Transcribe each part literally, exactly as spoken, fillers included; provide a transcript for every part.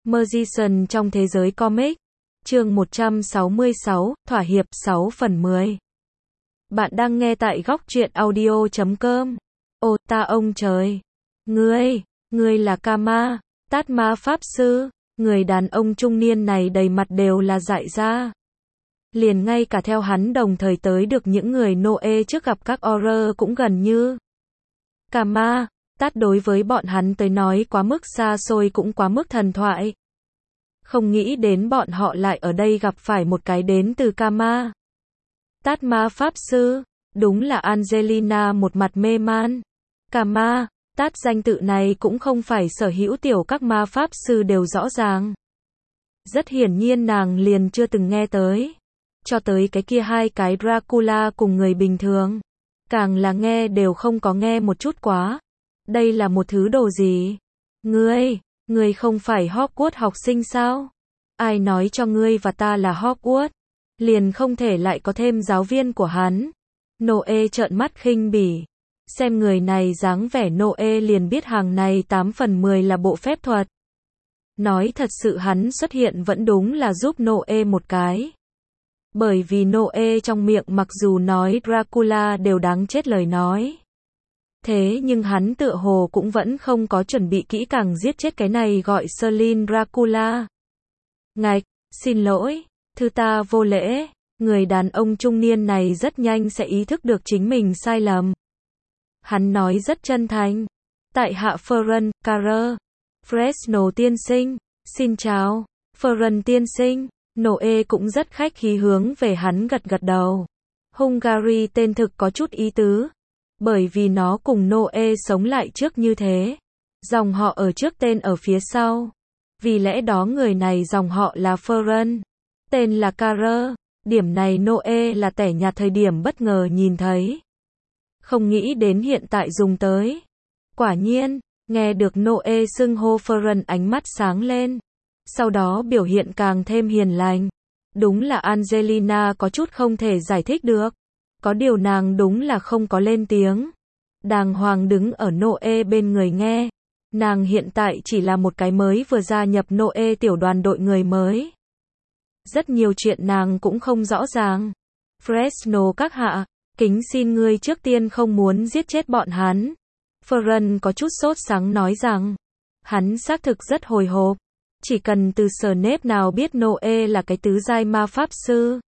Magician trong thế giới comic. Chương một trăm sáu mươi sáu, thỏa hiệp sáu phần mười. Bạn đang nghe tại góc truyện audio chấm com. Ô ta ông trời. Ngươi, ngươi là Kama, Tát Ma Pháp Sư. Người đàn ông trung niên này đầy mặt đều là dại ra. Liền ngay cả theo hắn đồng thời tới được những người Noe trước gặp các horror cũng gần như. Kama, Tát đối với bọn hắn tới nói quá mức xa xôi cũng quá mức thần thoại. Không nghĩ đến bọn họ lại ở đây gặp phải một cái đến từ Kama. Tát Ma Pháp Sư, đúng là Angelina một mặt mê man. Kama, Tát danh tự này cũng không phải sở hữu tiểu các ma pháp sư đều rõ ràng. Rất hiển nhiên nàng liền chưa từng nghe tới. Cho tới cái kia hai cái Dracula cùng người bình thường. Càng là nghe đều không có nghe một chút quá. Đây là một thứ đồ gì? Ngươi, ngươi không phải Hogwarts học sinh sao? Ai nói cho ngươi và ta là Hogwarts? Liền không thể lại có thêm giáo viên của hắn. Noe trợn mắt khinh bỉ. Xem người này dáng vẻ Noe liền biết hàng này tám phần mười là bộ phép thuật. Nói thật sự hắn xuất hiện vẫn đúng là giúp Noe một cái. Bởi vì Noe trong miệng mặc dù nói Dracula đều đáng chết lời nói. Thế nhưng hắn tựa hồ cũng vẫn không có chuẩn bị kỹ càng giết chết cái này gọi Celine Dracula. Ngạch, xin lỗi, thư ta vô lễ. Người đàn ông trung niên này rất nhanh sẽ ý thức được chính mình sai lầm. Hắn nói rất chân thành. Tại hạ Ferran Carrer, Fresno tiên sinh, xin chào, Ferran tiên sinh. Noe cũng rất khách khí hướng về hắn gật gật đầu. Hungary tên thực có chút ý tứ. Bởi vì nó cùng Noe sống lại trước như thế. Dòng họ ở trước tên ở phía sau. Vì lẽ đó người này dòng họ là Ferran. Tên là Carrer. Điểm này Noe là tẻ nhạt thời điểm bất ngờ nhìn thấy. Không nghĩ đến hiện tại dùng tới. Quả nhiên, nghe được Noe xưng hô Ferran ánh mắt sáng lên. Sau đó biểu hiện càng thêm hiền lành. Đúng là Angelina có chút không thể giải thích được. Có điều nàng đúng là không có lên tiếng. Đàng hoàng đứng ở Noe bên người nghe. Nàng hiện tại chỉ là một cái mới vừa gia nhập Noe tiểu đoàn đội người mới. Rất nhiều chuyện nàng cũng không rõ ràng. Fresno các hạ, kính xin ngươi trước tiên không muốn giết chết bọn hắn. Ferran có chút sốt sắng nói rằng. Hắn xác thực rất hồi hộp. Chỉ cần từ Snape nào biết Noe là cái tứ giai ma pháp sư.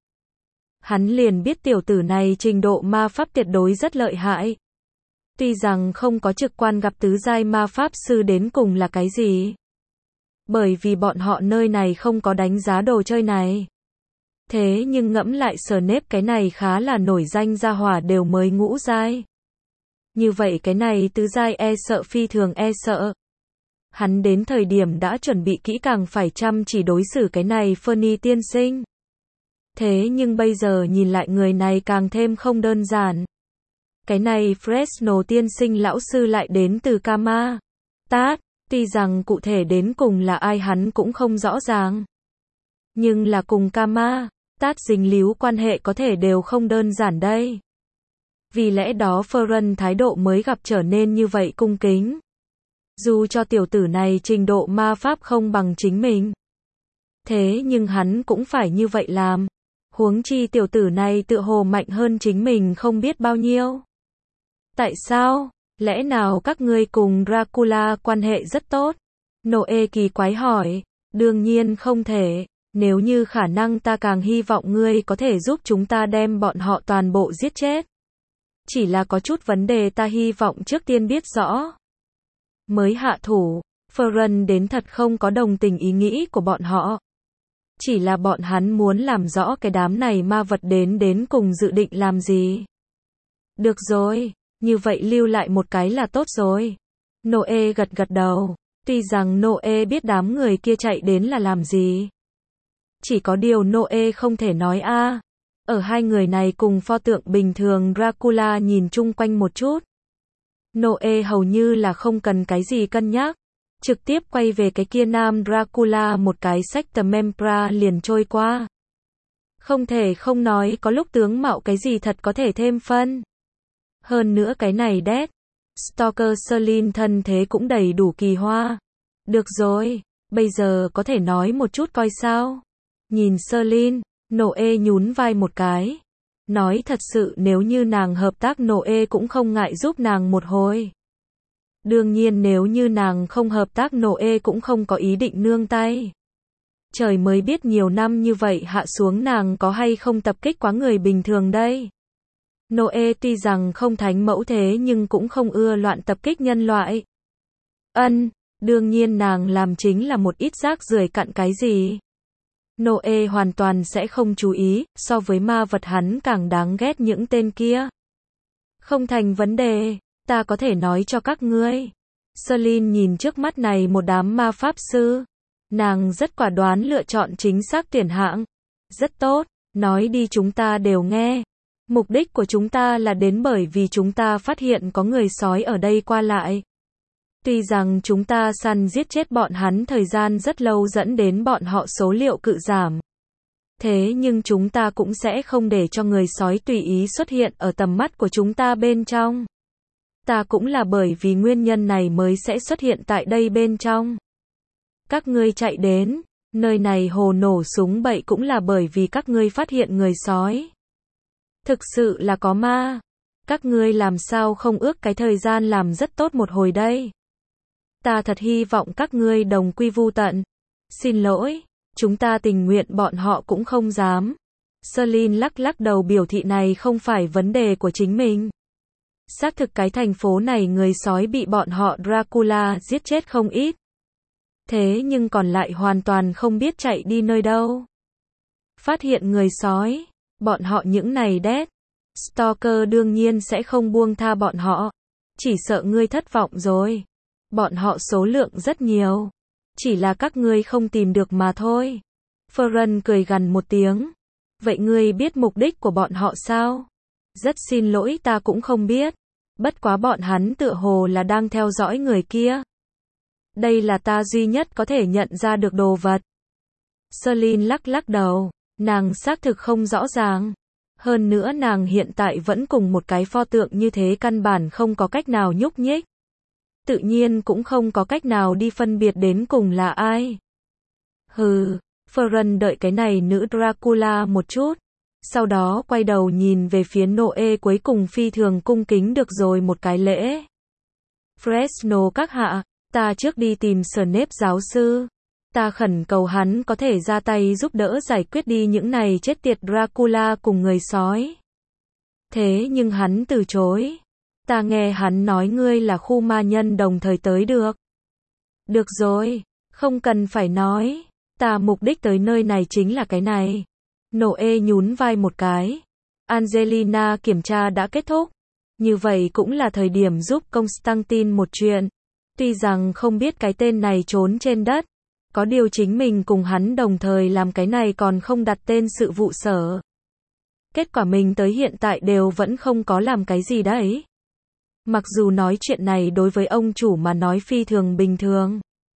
Hắn liền biết tiểu tử này trình độ ma pháp tuyệt đối rất lợi hại. Tuy rằng không có trực quan gặp tứ giai ma pháp sư đến cùng là cái gì. Bởi vì bọn họ nơi này không có đánh giá đồ chơi này. Thế nhưng ngẫm lại Snape cái này khá là nổi danh gia hỏa đều mới ngũ giai. Như vậy cái này tứ giai e sợ phi thường e sợ. Hắn đến thời điểm đã chuẩn bị kỹ càng phải chăm chỉ đối xử cái này Fernie tiên sinh. Thế nhưng bây giờ nhìn lại người này càng thêm không đơn giản. Cái này Fresno tiên sinh lão sư lại đến từ Kama. Tát, tuy rằng cụ thể đến cùng là ai hắn cũng không rõ ràng. Nhưng là cùng Kama, Tát dính líu quan hệ có thể đều không đơn giản đây. Vì lẽ đó Ferran thái độ mới gặp trở nên như vậy cung kính. Dù cho tiểu tử này trình độ ma pháp không bằng chính mình. Thế nhưng hắn cũng phải như vậy làm. Huống chi tiểu tử này tựa hồ mạnh hơn chính mình không biết bao nhiêu. Tại sao? Lẽ nào các ngươi cùng Dracula quan hệ rất tốt? Noe kỳ quái hỏi. Đương nhiên không thể. Nếu như khả năng ta càng hy vọng ngươi có thể giúp chúng ta đem bọn họ toàn bộ giết chết. Chỉ là có chút vấn đề ta hy vọng trước tiên biết rõ. Mới hạ thủ, Ferran đến thật không có đồng tình ý nghĩ của bọn họ. Chỉ là bọn hắn muốn làm rõ cái đám này ma vật đến đến cùng dự định làm gì. Được rồi, như vậy lưu lại một cái là tốt rồi. Noe gật gật đầu, tuy rằng Noe biết đám người kia chạy đến là làm gì. Chỉ có điều Noe không thể nói a. Ở hai người này cùng pho tượng bình thường Dracula nhìn chung quanh một chút. Noe hầu như là không cần cái gì cân nhắc. Trực tiếp quay về cái kia nam Dracula một cái sách tầm Membra liền trôi qua. Không thể không nói có lúc tướng mạo cái gì thật có thể thêm phân. Hơn nữa cái này đét. Stalker Celine thân thế cũng đầy đủ kỳ hoa. Được rồi, Bây giờ có thể nói một chút coi sao? Nhìn Celine, Noe nhún vai một cái. Nói thật sự nếu như nàng hợp tác Noe cũng không ngại giúp nàng một hồi. Đương nhiên nếu như nàng không hợp tác Noe cũng không có ý định nương tay. Trời mới biết nhiều năm như vậy hạ xuống nàng có hay không tập kích quá người bình thường đây. Noe tuy rằng không thánh mẫu thế nhưng cũng không ưa loạn tập kích nhân loại. Ân, đương nhiên nàng làm chính là một ít rác rưởi cặn cái gì. Noe hoàn toàn sẽ không chú ý, so với ma vật hắn càng đáng ghét những tên kia. Không thành vấn đề, ta có thể nói cho các ngươi. Celine nhìn trước mắt này một đám ma pháp sư. Nàng rất quả đoán lựa chọn chính xác tuyển hạng. Rất tốt, nói đi chúng ta đều nghe. Mục đích của chúng ta là đến bởi vì chúng ta phát hiện có người sói ở đây qua lại. Tuy rằng chúng ta săn giết chết bọn hắn thời gian rất lâu dẫn đến bọn họ số liệu cự giảm. Thế nhưng chúng ta cũng sẽ không để cho người sói tùy ý xuất hiện ở tầm mắt của chúng ta bên trong. Ta cũng là bởi vì nguyên nhân này mới sẽ xuất hiện tại đây bên trong. Các ngươi chạy đến, nơi này hồ nổ súng bậy cũng là bởi vì các ngươi phát hiện người sói. Thực sự là có ma. Các ngươi làm sao không ước cái thời gian làm rất tốt một hồi đây. Ta thật hy vọng các ngươi đồng quy vu tận. Xin lỗi, chúng ta tình nguyện bọn họ cũng không dám. Celine lắc lắc đầu biểu thị này không phải vấn đề của chính mình. Xác thực cái thành phố này người sói bị bọn họ Dracula giết chết không ít. Thế nhưng còn lại hoàn toàn không biết chạy đi nơi đâu. Phát hiện người sói, bọn họ những này đét. Stalker đương nhiên sẽ không buông tha bọn họ. Chỉ sợ ngươi thất vọng rồi. Bọn họ số lượng rất nhiều. Chỉ là các ngươi không tìm được mà thôi. Ferran cười gằn một tiếng. Vậy ngươi biết mục đích của bọn họ sao? Rất xin lỗi ta cũng không biết. Bất quá bọn hắn tựa hồ là đang theo dõi người kia. Đây là ta duy nhất có thể nhận ra được đồ vật. Celine lắc lắc đầu. Nàng xác thực không rõ ràng. Hơn nữa nàng hiện tại vẫn cùng một cái pho tượng như thế căn bản không có cách nào nhúc nhích. Tự nhiên cũng không có cách nào đi phân biệt đến cùng là ai. Hừ, Ferran đợi cái này nữ Dracula một chút. Sau đó quay đầu nhìn về phía Noe cuối cùng phi thường cung kính được rồi một cái lễ. Fresno các hạ, ta trước đi tìm Snape giáo sư. Ta khẩn cầu hắn có thể ra tay giúp đỡ giải quyết đi những này chết tiệt Dracula cùng người sói. Thế nhưng hắn từ chối. Ta nghe hắn nói ngươi là khu ma nhân đồng thời tới được. Được rồi, không cần phải nói. Ta mục đích tới nơi này chính là cái này. Noe nhún vai một cái. Angelina kiểm tra đã kết thúc. Như vậy cũng là thời điểm giúp Constantine một chuyện. Tuy rằng không biết cái tên này trốn trên đất. Có điều chính mình cùng hắn đồng thời làm cái này còn không đặt tên sự vụ sở. Kết quả mình tới hiện tại đều vẫn không có làm cái gì đấy. Mặc dù nói chuyện này đối với ông chủ mà nói phi thường bình thường.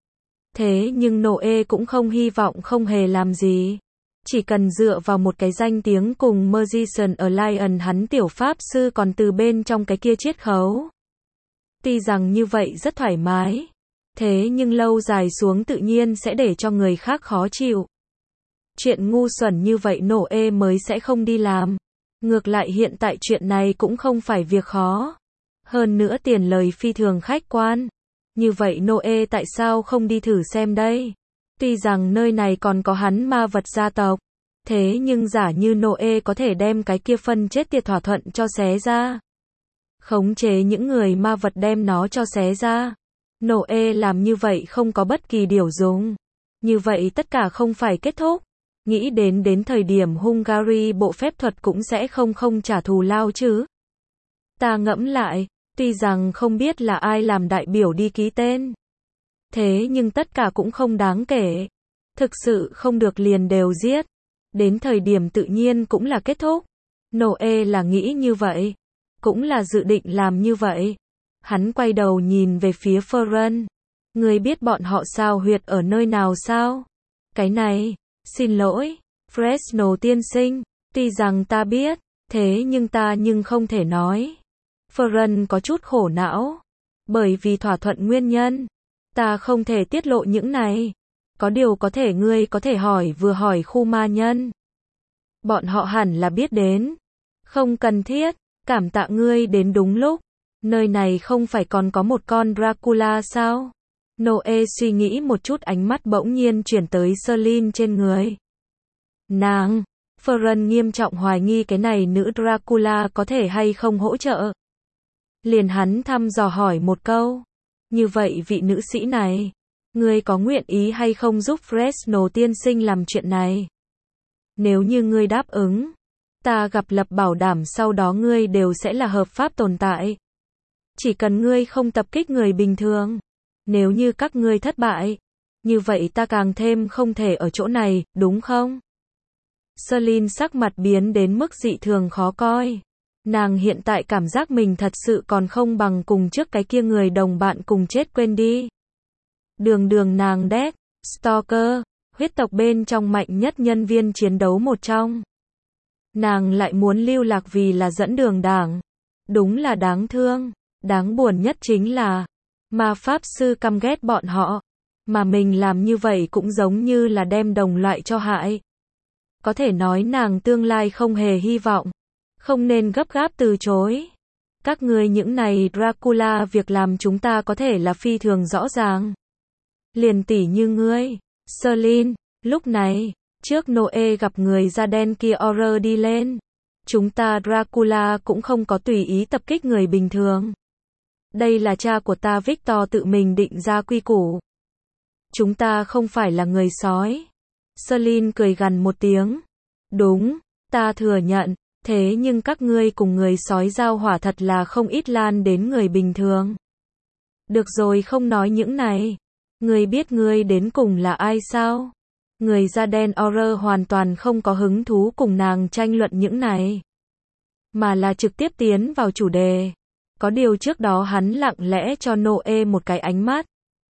Thế nhưng Noe cũng không hy vọng không hề làm gì. Chỉ cần dựa vào một cái danh tiếng cùng Magician Alliance hắn tiểu pháp sư còn từ bên trong cái kia chiết khấu. Tuy rằng như vậy rất thoải mái. Thế nhưng lâu dài xuống tự nhiên sẽ để cho người khác khó chịu. Chuyện ngu xuẩn như vậy Noe mới sẽ không đi làm. Ngược lại hiện tại chuyện này cũng không phải việc khó. Hơn nữa tiền lời phi thường khách quan. Như vậy Noe tại sao không đi thử xem đây? Tuy rằng nơi này còn có hắn ma vật gia tộc. Thế nhưng giả như Noe có thể đem cái kia phân chết tiệt thỏa thuận cho xé ra. Khống chế những người ma vật đem nó cho xé ra. Noe làm như vậy không có bất kỳ điều dùng. Như vậy tất cả không phải kết thúc. Nghĩ đến đến thời điểm Hungary bộ phép thuật cũng sẽ không không trả thù lao chứ. Ta ngẫm lại, tuy rằng không biết là ai làm đại biểu đi ký tên. Thế nhưng tất cả cũng không đáng kể. Thực sự không được liền đều giết. Đến thời điểm tự nhiên cũng là kết thúc. Noe là nghĩ như vậy. Cũng là dự định làm như vậy. Hắn quay đầu nhìn về phía Ferran. Người biết bọn họ sao huyệt ở nơi nào sao? Cái này, xin lỗi, Fresno tiên sinh, tuy rằng ta biết, thế nhưng ta nhưng không thể nói. Ferran có chút khổ não. Bởi vì thỏa thuận nguyên nhân, ta không thể tiết lộ những này. Có điều có thể ngươi có thể hỏi vừa hỏi khu ma nhân. Bọn họ hẳn là biết đến. Không cần thiết, cảm tạ ngươi đến đúng lúc. Nơi này không phải còn có một con Dracula sao? Noe suy nghĩ một chút, ánh mắt bỗng nhiên chuyển tới Celine trên người. Nàng, Ferran nghiêm trọng hoài nghi cái này nữ Dracula có thể hay không hỗ trợ. Liền hắn thăm dò hỏi một câu. Như vậy vị nữ sĩ này, ngươi có nguyện ý hay không giúp Fresno tiên sinh làm chuyện này? Nếu như ngươi đáp ứng, ta gặp lập bảo đảm sau đó ngươi đều sẽ là hợp pháp tồn tại. Chỉ cần ngươi không tập kích người bình thường. Nếu như các ngươi thất bại, như vậy ta càng thêm không thể ở chỗ này, đúng không? Celine sắc mặt biến đến mức dị thường khó coi. Nàng hiện tại cảm giác mình thật sự còn không bằng cùng trước cái kia người đồng bạn cùng chết quên đi. Đường đường nàng Death Stalker, huyết tộc bên trong mạnh nhất nhân viên chiến đấu một trong. Nàng lại muốn lưu lạc vì là dẫn đường đảng. Đúng là đáng thương. Đáng buồn nhất chính là ma pháp sư căm ghét bọn họ. Mà mình làm như vậy cũng giống như là đem đồng loại cho hại. Có thể nói nàng tương lai không hề hy vọng. Không nên gấp gáp từ chối. Các ngươi những này Dracula, việc làm chúng ta có thể là phi thường rõ ràng. Liền tỉ như ngươi, Celine, lúc này, trước Noe gặp người da đen kia Horror đi lên. Chúng ta Dracula cũng không có tùy ý tập kích người bình thường. Đây là cha của ta Victor tự mình định ra quy củ. Chúng ta không phải là người sói. Celine cười gằn một tiếng. Đúng, ta thừa nhận, thế nhưng các ngươi cùng người sói giao hỏa thật là không ít lan đến người bình thường. Được rồi, không nói những này. Ngươi biết ngươi đến cùng là ai sao? Người da đen Horror hoàn toàn không có hứng thú cùng nàng tranh luận những này. Mà là trực tiếp tiến vào chủ đề. Có điều trước đó hắn lặng lẽ cho Noe một cái ánh mắt.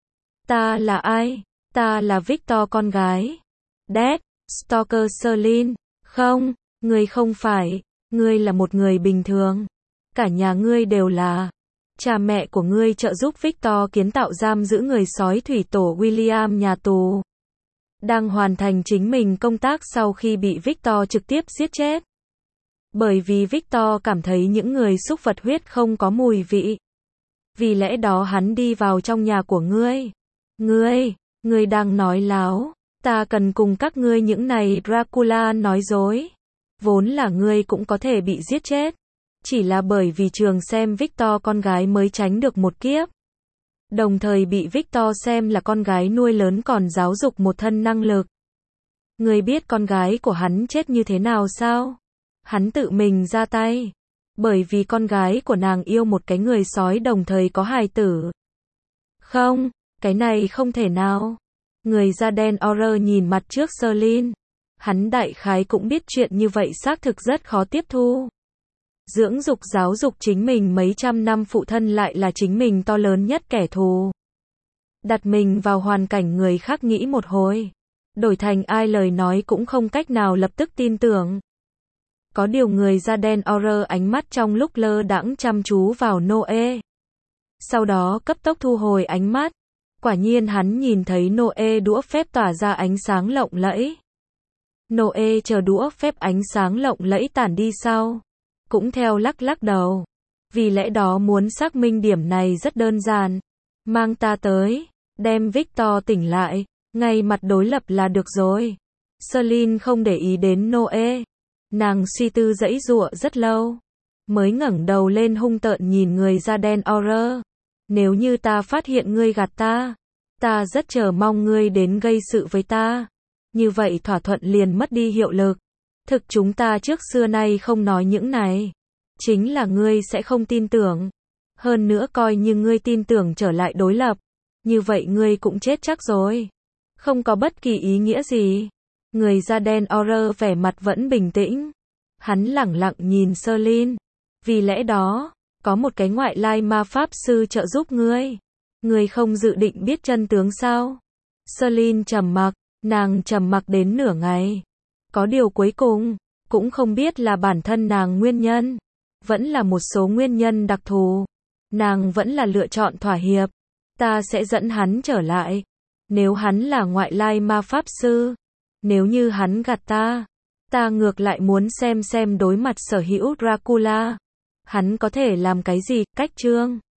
Ta là ai? Ta là Victor con gái. Death Stalker Celine. Không, ngươi không phải. Ngươi là một người bình thường. Cả nhà ngươi đều là. Cha mẹ của ngươi trợ giúp Victor kiến tạo giam giữ người sói thủy tổ William nhà tù. Đang hoàn thành chính mình công tác sau khi bị Victor trực tiếp giết chết. Bởi vì Victor cảm thấy những người súc vật huyết không có mùi vị. Vì lẽ đó hắn đi vào trong nhà của ngươi. Ngươi, ngươi đang nói láo. Ta cần cùng các ngươi những này Dracula nói dối. Vốn là ngươi cũng có thể bị giết chết. Chỉ là bởi vì trường xem Victor con gái mới tránh được một kiếp. Đồng thời bị Victor xem là con gái nuôi lớn còn giáo dục một thân năng lực. Ngươi biết con gái của hắn chết như thế nào sao? Hắn tự mình ra tay. Bởi vì con gái của nàng yêu một cái người sói đồng thời có hài tử. Không, cái này không thể nào. Người da đen Horror nhìn mặt trước Celine. Hắn đại khái cũng biết chuyện như vậy xác thực rất khó tiếp thu. Dưỡng dục giáo dục chính mình mấy trăm năm phụ thân lại là chính mình to lớn nhất kẻ thù. Đặt mình vào hoàn cảnh người khác nghĩ một hồi. Đổi thành ai lời nói cũng không cách nào lập tức tin tưởng. Có điều người da đen Horror ánh mắt trong lúc lơ đãng chăm chú vào Noe. Sau đó cấp tốc thu hồi ánh mắt. Quả nhiên hắn nhìn thấy Noe đũa phép tỏa ra ánh sáng lộng lẫy. Noe chờ đũa phép ánh sáng lộng lẫy tản đi sau. Cũng theo lắc lắc đầu. Vì lẽ đó muốn xác minh điểm này rất đơn giản. Mang ta tới. Đem Victor tỉnh lại. Ngay mặt đối lập là được rồi. Celine không để ý đến Noe. Nàng suy tư giãy giụa rất lâu. Mới ngẩng đầu lên hung tợn nhìn người da đen Horror. Nếu như ta phát hiện ngươi gạt ta. Ta rất chờ mong ngươi đến gây sự với ta. Như vậy thỏa thuận liền mất đi hiệu lực. Thực chúng ta trước xưa nay không nói những này. Chính là ngươi sẽ không tin tưởng. Hơn nữa coi như ngươi tin tưởng trở lại đối lập. Như vậy ngươi cũng chết chắc rồi. Không có bất kỳ ý nghĩa gì. Người da đen Horror vẻ mặt vẫn bình tĩnh. Hắn lẳng lặng nhìn Celine. Vì lẽ đó, có một cái ngoại lai ma pháp sư trợ giúp ngươi. Ngươi không dự định biết chân tướng sao? Celine trầm mặc, nàng trầm mặc đến nửa ngày. Có điều cuối cùng, cũng không biết là bản thân nàng nguyên nhân. Vẫn là một số nguyên nhân đặc thù. Nàng vẫn là lựa chọn thỏa hiệp. Ta sẽ dẫn hắn trở lại. Nếu hắn là ngoại lai ma pháp sư, nếu như hắn gạt ta, ta ngược lại muốn xem xem đối mặt sở hữu Dracula, hắn có thể làm cái gì. Cách chương